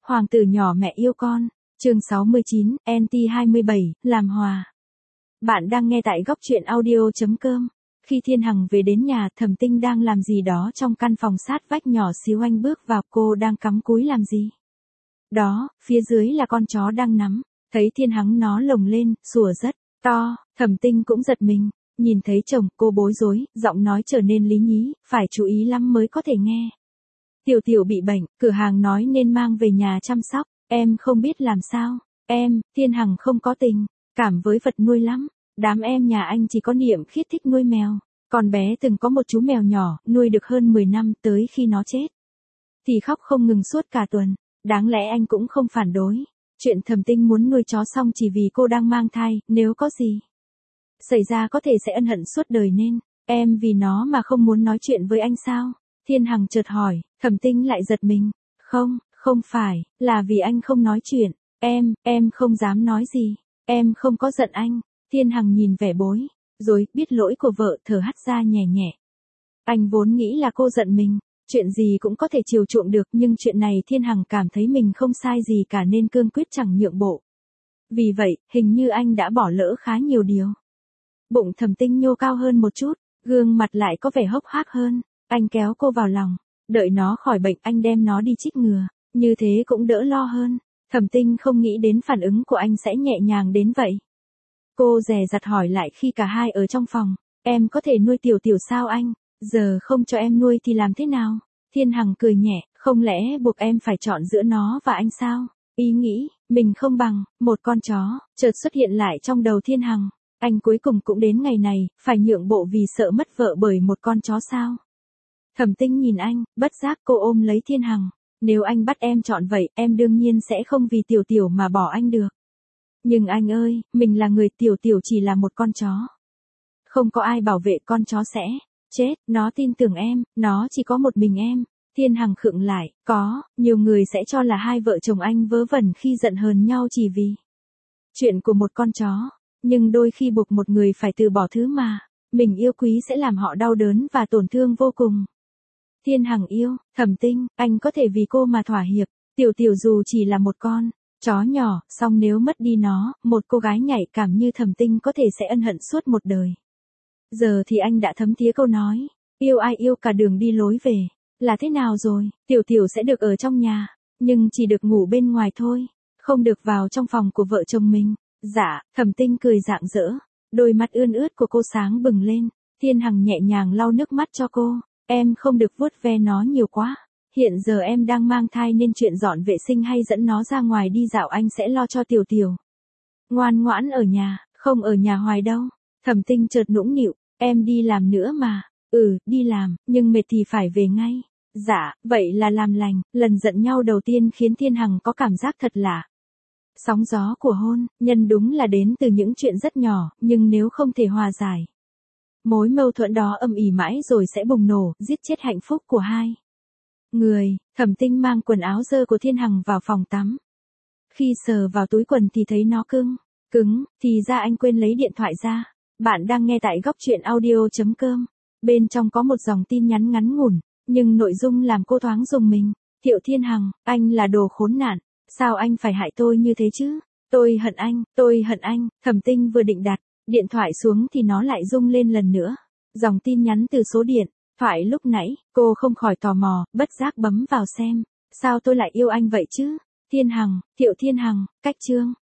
Hoàng tử nhỏ mẹ yêu con. Chương 69, NT27, làm hòa. Bạn đang nghe tại góc truyện audio.com. Khi Thiên Hằng về đến nhà, Thẩm Tinh đang làm gì đó trong căn phòng sát vách nhỏ xíu. Anh bước vào, cô đang cắm cúi làm gì? Đó, phía dưới là con chó đang nắm. Thấy Thiên Hằng nó lồng lên, sủa rất to, Thẩm Tinh cũng giật mình. Nhìn thấy chồng, cô bối rối, giọng nói trở nên lý nhí, phải chú ý lắm mới có thể nghe. Tiểu Tiểu bị bệnh, cửa hàng nói nên mang về nhà chăm sóc, em không biết làm sao. Thiên Hằng không có tình cảm với vật nuôi lắm. Đám em nhà anh chỉ có Niệm Khiết thích nuôi mèo. Con bé từng có một chú mèo nhỏ, nuôi được hơn 10 năm, tới khi nó chết thì khóc không ngừng suốt cả tuần. Đáng lẽ anh cũng không phản đối chuyện Thẩm Tinh muốn nuôi chó, xong chỉ vì cô đang mang thai, nếu có gì xảy ra có thể sẽ ân hận suốt đời, nên em vì nó mà không muốn nói chuyện với anh sao? Thiên Hằng chợt hỏi. Thẩm Tinh lại giật mình. Không phải, là vì anh không nói chuyện. Em không dám nói gì. Em không có giận anh. Thiên Hằng nhìn vẻ bối rồi biết lỗi của vợ, thở hắt ra nhẹ nhẹ. Anh vốn nghĩ là cô giận mình, chuyện gì cũng có thể chiều chuộng được, nhưng chuyện này Thiên Hằng cảm thấy mình không sai gì cả nên cương quyết chẳng nhượng bộ. Vì vậy, hình như anh đã bỏ lỡ khá nhiều điều. Bụng Thẩm Tinh nhô cao hơn một chút, gương mặt lại có vẻ hốc hác hơn. Anh kéo cô vào lòng, đợi nó khỏi bệnh anh đem nó đi chích ngừa, như thế cũng đỡ lo hơn. Thẩm Tinh không nghĩ đến phản ứng của anh sẽ nhẹ nhàng đến vậy. Cô dè dặt hỏi lại khi cả hai ở trong phòng. Em có thể nuôi Tiểu Tiểu sao anh? Giờ không cho em nuôi thì làm thế nào? Thiên Hằng cười nhẹ, không lẽ buộc em phải chọn giữa nó và anh sao? Ý nghĩ mình không bằng một con chó chợt xuất hiện lại trong đầu Thiên Hằng. Anh cuối cùng cũng đến ngày này, phải nhượng bộ vì sợ mất vợ bởi một con chó sao? Thẩm Tinh nhìn anh, bất giác cô ôm lấy Thiên Hằng. Nếu anh bắt em chọn vậy, em đương nhiên sẽ không vì Tiểu Tiểu mà bỏ anh được. Nhưng anh ơi, mình là người, Tiểu Tiểu chỉ là một con chó. Không có ai bảo vệ con chó sẽ chết, nó tin tưởng em, nó chỉ có một mình em. Thiên Hằng khựng lại, có, nhiều người sẽ cho là hai vợ chồng anh vớ vẩn khi giận hờn nhau chỉ vì chuyện của một con chó. Nhưng đôi khi buộc một người phải từ bỏ thứ mà mình yêu quý sẽ làm họ đau đớn và tổn thương vô cùng. Thiên Hằng yêu, Thẩm Tinh, anh có thể vì cô mà thỏa hiệp. Tiểu Tiểu dù chỉ là một con chó nhỏ, song nếu mất đi nó, một cô gái nhạy cảm như Thẩm Tinh có thể sẽ ân hận suốt một đời. Giờ thì anh đã thấm thía câu nói, yêu ai yêu cả đường đi lối về. Là thế nào rồi? Tiểu Tiểu sẽ được ở trong nhà, nhưng chỉ được ngủ bên ngoài thôi, không được vào trong phòng của vợ chồng mình. Dạ, Thẩm Tinh cười rạng rỡ, đôi mắt ươn ướt của cô sáng bừng lên. Thiên Hằng nhẹ nhàng lau nước mắt cho cô. Em không được vuốt ve nó nhiều quá. Hiện giờ em đang mang thai nên chuyện dọn vệ sinh hay dẫn nó ra ngoài đi dạo anh sẽ lo cho Tiểu Tiểu. Ngoan ngoãn ở nhà, không ở nhà hoài đâu. Thẩm Tinh chợt nũng nịu, em đi làm nữa mà. Đi làm, nhưng mệt thì phải về ngay. Dạ, vậy là làm lành. Lần giận nhau đầu tiên khiến Thiên Hằng có cảm giác thật lạ. Sóng gió của hôn nhân đúng là đến từ những chuyện rất nhỏ, nhưng nếu không thể hòa giải, mối mâu thuẫn đó âm ỉ mãi rồi sẽ bùng nổ, giết chết hạnh phúc của hai người. Thẩm Tinh mang quần áo dơ của Thiên Hằng vào phòng tắm. Khi sờ vào túi quần thì thấy nó cứng, thì ra anh quên lấy điện thoại ra. Bạn đang nghe tại góc truyện audio.com. Bên trong có một dòng tin nhắn ngắn ngủn, nhưng nội dung làm cô thoáng rùng mình. Thiệu Thiên Hằng, anh là đồ khốn nạn. Sao anh phải hại tôi như thế chứ? Tôi hận anh. Thẩm Tinh vừa định đặt điện thoại xuống thì nó lại rung lên lần nữa. Dòng tin nhắn từ số điện thoại lúc nãy, cô không khỏi tò mò, bất giác bấm vào xem. Sao tôi lại yêu anh vậy chứ? Thiên Hằng, Thiệu Thiên Hằng, cách chương.